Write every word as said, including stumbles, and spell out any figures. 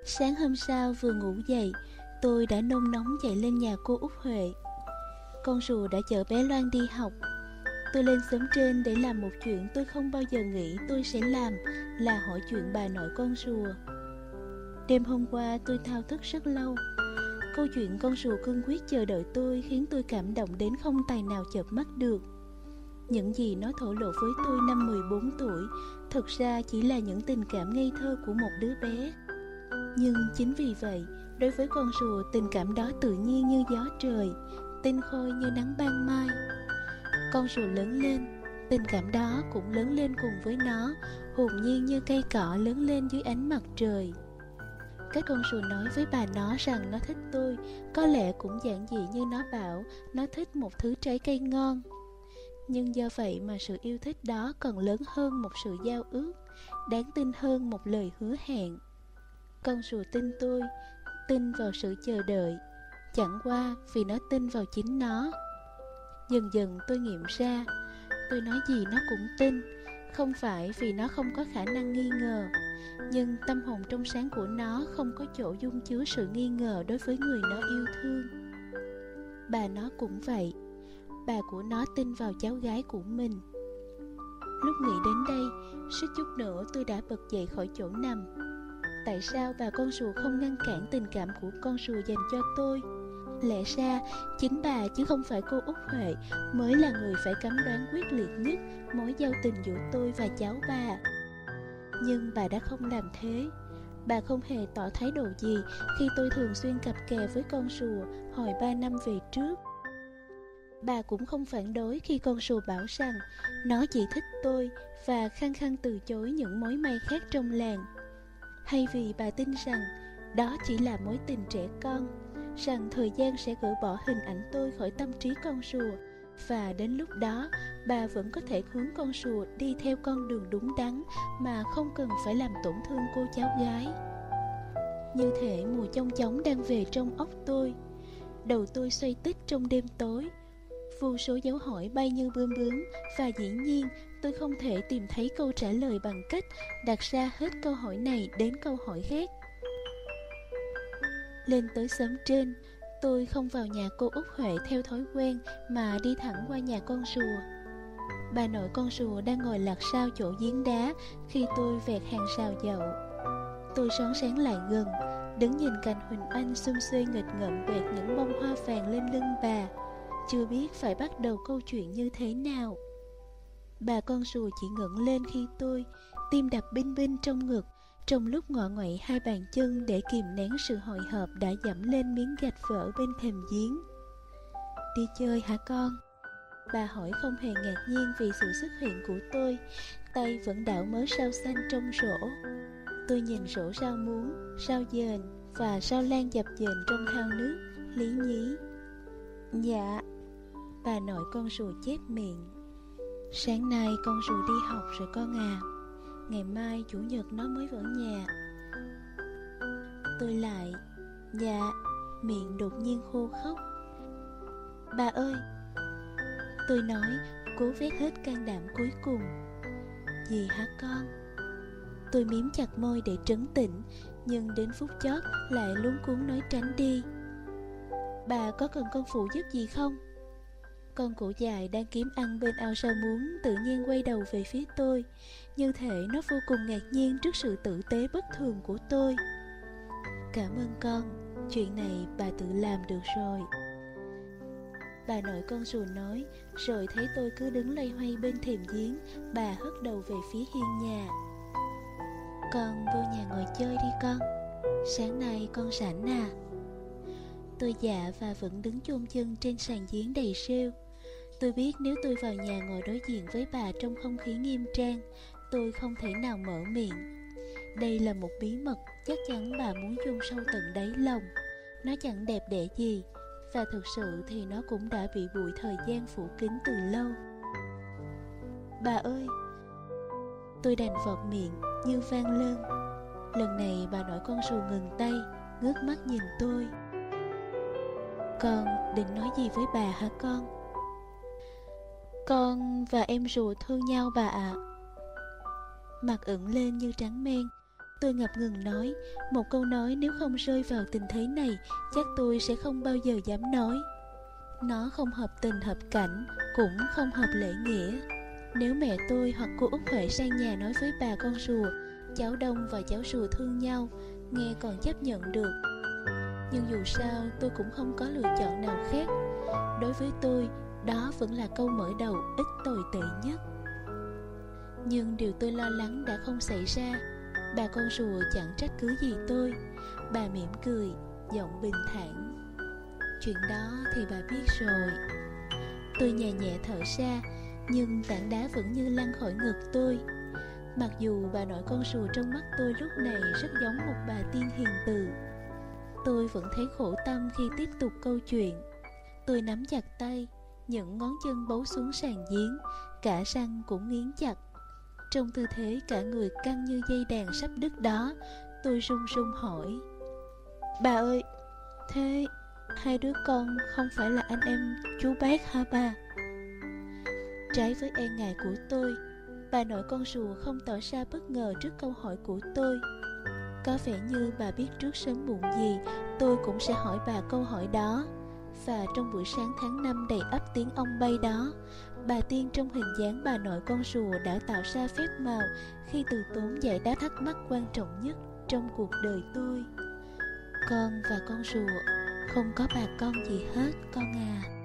Sáng hôm sau vừa ngủ dậy, tôi đã nôn nóng chạy lên nhà cô Út Huệ. Con rùa đã chở bé Loan đi học. Tôi lên xóm trên để làm một chuyện tôi không bao giờ nghĩ tôi sẽ làm, là hỏi chuyện bà nội con rùa. Đêm hôm qua tôi thao thức rất lâu. Câu chuyện con rùa cương quyết chờ đợi tôi khiến tôi cảm động đến không tài nào chợp mắt được. Những gì nó thổ lộ với tôi năm mười bốn tuổi thực ra chỉ là những tình cảm ngây thơ của một đứa bé. Nhưng chính vì vậy, đối với con rùa, tình cảm đó tự nhiên như gió trời, tinh khôi như nắng ban mai. Con rùa lớn lên, tình cảm đó cũng lớn lên cùng với nó, hồn nhiên như cây cỏ lớn lên dưới ánh mặt trời. Các con rùa nói với bà nó rằng nó thích tôi, có lẽ cũng giản dị như nó bảo nó thích một thứ trái cây ngon. Nhưng do vậy mà sự yêu thích đó còn lớn hơn một sự giao ước, đáng tin hơn một lời hứa hẹn. Con rùa tin tôi, tin vào sự chờ đợi, chẳng qua vì nó tin vào chính nó. Dần dần tôi nghiệm ra, tôi nói gì nó cũng tin, không phải vì nó không có khả năng nghi ngờ, nhưng tâm hồn trong sáng của nó không có chỗ dung chứa sự nghi ngờ đối với người nó yêu thương. Bà nó cũng vậy, bà của nó tin vào cháu gái của mình. Lúc nghĩ đến đây, suýt chút nữa tôi đã bật dậy khỏi chỗ nằm. Tại sao bà con rùa không ngăn cản tình cảm của con rùa dành cho tôi? Lẽ ra chính bà chứ không phải cô Út Huệ mới là người phải cấm đoán quyết liệt nhất mối giao tình giữa tôi và cháu bà. Nhưng bà đã không làm thế. Bà không hề tỏ thái độ gì khi tôi thường xuyên cặp kè với con rùa hồi ba năm về trước. Bà cũng không phản đối khi con rùa bảo rằng nó chỉ thích tôi và khăng khăng từ chối những mối may khác trong làng. Hay vì bà tin rằng đó chỉ là mối tình trẻ con, rằng thời gian sẽ gỡ bỏ hình ảnh tôi khỏi tâm trí con rùa, và đến lúc đó bà vẫn có thể hướng con rùa đi theo con đường đúng đắn mà không cần phải làm tổn thương cô cháu gái. Như thể mùa chông chóng đang về trong óc tôi. Đầu tôi xoay tít trong đêm tối, vô số dấu hỏi bay như bướm bướm, và dĩ nhiên tôi không thể tìm thấy câu trả lời bằng cách đặt ra hết câu hỏi này đến câu hỏi khác. Lên tới xóm trên, tôi không vào nhà cô Út Huệ theo thói quen mà đi thẳng qua nhà con rùa. Bà nội con rùa đang ngồi lặt sao chỗ giếng đá khi tôi vẹt hàng rào dậu. Tôi rón rén lại gần, đứng nhìn cành huỳnh anh xum xuê nghịch ngợm quẹt những bông hoa vàng lên lưng bà, chưa biết phải bắt đầu câu chuyện như thế nào. Bà con rùa chỉ ngẩng lên khi tôi, tim đập binh binh trong ngực, trong lúc ngọ nguậy hai bàn chân để kìm nén sự hồi hộp đã dẫm lên miếng gạch vỡ bên thềm giếng. Đi chơi hả con? Bà hỏi không hề ngạc nhiên vì sự xuất hiện của tôi, tay vẫn đảo mớ rau xanh trong rổ. Tôi nhìn rổ rau muống, rau dền và rau lan dập dềnh trong thau nước, lý nhí. Dạ. Bà nội con rùa chép miệng. Sáng nay con rùa đi học rồi con à. Ngày mai chủ nhật nó mới vào nhà. Tôi lại dạ, miệng đột nhiên khô khốc. Bà ơi, tôi nói, cố vét hết can đảm cuối cùng. Gì hả con? Tôi miếm chặt môi để trấn tĩnh, nhưng đến phút chót lại luống cuống nói tránh đi. Bà có cần con phụ giúp gì không? Con cụ dài đang kiếm ăn bên ao rau muống tự nhiên quay đầu về phía tôi, như thể nó vô cùng ngạc nhiên trước sự tử tế bất thường của tôi. Cảm ơn con, chuyện này bà tự làm được rồi. Bà nội con rùa nói, rồi thấy tôi cứ đứng loay hoay bên thềm giếng, bà hất đầu về phía hiên nhà. Con vô nhà ngồi chơi đi con, sáng nay con rảnh à? Tôi dạ và vẫn đứng chôn chân trên sàn giếng đầy rêu. Tôi biết nếu tôi vào nhà ngồi đối diện với bà trong không khí nghiêm trang, tôi không thể nào mở miệng. Đây là một bí mật chắc chắn bà muốn chôn sâu tận đáy lòng. Nó chẳng đẹp đẽ gì, và thực sự thì nó cũng đã bị bụi thời gian phủ kín từ lâu. Bà ơi! Tôi đành vọt miệng như vang lên. Lần này bà nội con rùa ngừng tay, ngước mắt nhìn tôi. Con định nói gì với bà hả con? Con và em rùa thương nhau bà ạ. Mặt ửng lên như trắng men, Tôi ngập ngừng nói một câu nói nếu không rơi vào tình thế này, chắc tôi sẽ không bao giờ dám nói. Nó không hợp tình hợp cảnh, cũng không hợp lễ nghĩa. Nếu mẹ tôi hoặc cô Út Huệ sang nhà nói với bà con rùa, cháu Đông và cháu rùa thương nhau, nghe còn chấp nhận được. Nhưng dù sao tôi cũng không có lựa chọn nào khác. Đối với tôi, đó vẫn là câu mở đầu ít tồi tệ nhất. Nhưng điều tôi lo lắng đã không xảy ra. Bà con rùa chẳng trách cứ gì tôi. Bà mỉm cười, giọng bình thản: chuyện đó thì bà biết rồi. Tôi nhẹ nhẹ thở ra, nhưng tảng đá vẫn như lăn khỏi ngực tôi. Mặc dù bà nội con rùa trong mắt tôi lúc này rất giống một bà tiên hiền từ, tôi vẫn thấy khổ tâm khi tiếp tục câu chuyện. Tôi nắm chặt tay, những ngón chân bấu xuống sàn giếng, cả răng cũng nghiến chặt. Trong tư thế cả người căng như dây đàn sắp đứt đó, tôi run run hỏi: bà ơi, thế hai đứa con không phải là anh em chú bác hả bà? Trái với e ngại của tôi, bà nội con rùa không tỏ ra bất ngờ trước câu hỏi của tôi. Có vẻ như bà biết trước sớm muộn gì tôi cũng sẽ hỏi bà câu hỏi đó. Và trong buổi sáng tháng năm đầy ắp tiếng ong bay đó, bà tiên trong hình dáng bà nội con rùa đã tạo ra phép màu khi từ tốn giải đáp thắc mắc quan trọng nhất trong cuộc đời tôi. Con và con rùa không có bà con gì hết con à.